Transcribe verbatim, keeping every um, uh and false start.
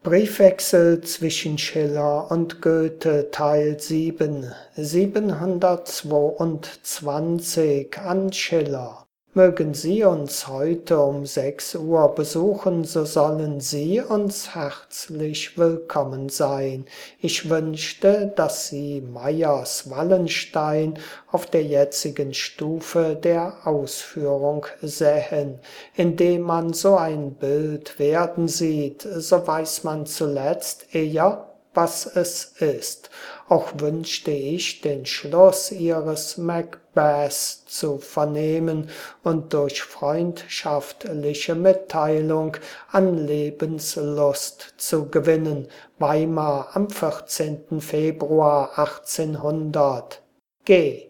Briefwechsel zwischen Schiller und Goethe Teil sieben, siebenhundertzweiundzwanzig an Schiller. Mögen Sie uns heute um sechs Uhr besuchen, so sollen Sie uns herzlich willkommen sein. Ich wünschte, dass Sie Meyers Wallenstein auf der jetzigen Stufe der Ausführung sähen. Indem man so ein Bild werden sieht, so weiß man zuletzt eher, was es ist. Auch wünschte ich, den Schluss Ihres Macbeth zu vernehmen und durch freundschaftliche Mitteilung an Lebenslust zu gewinnen. Weimar am vierzehnten Februar achtzehnhundert. G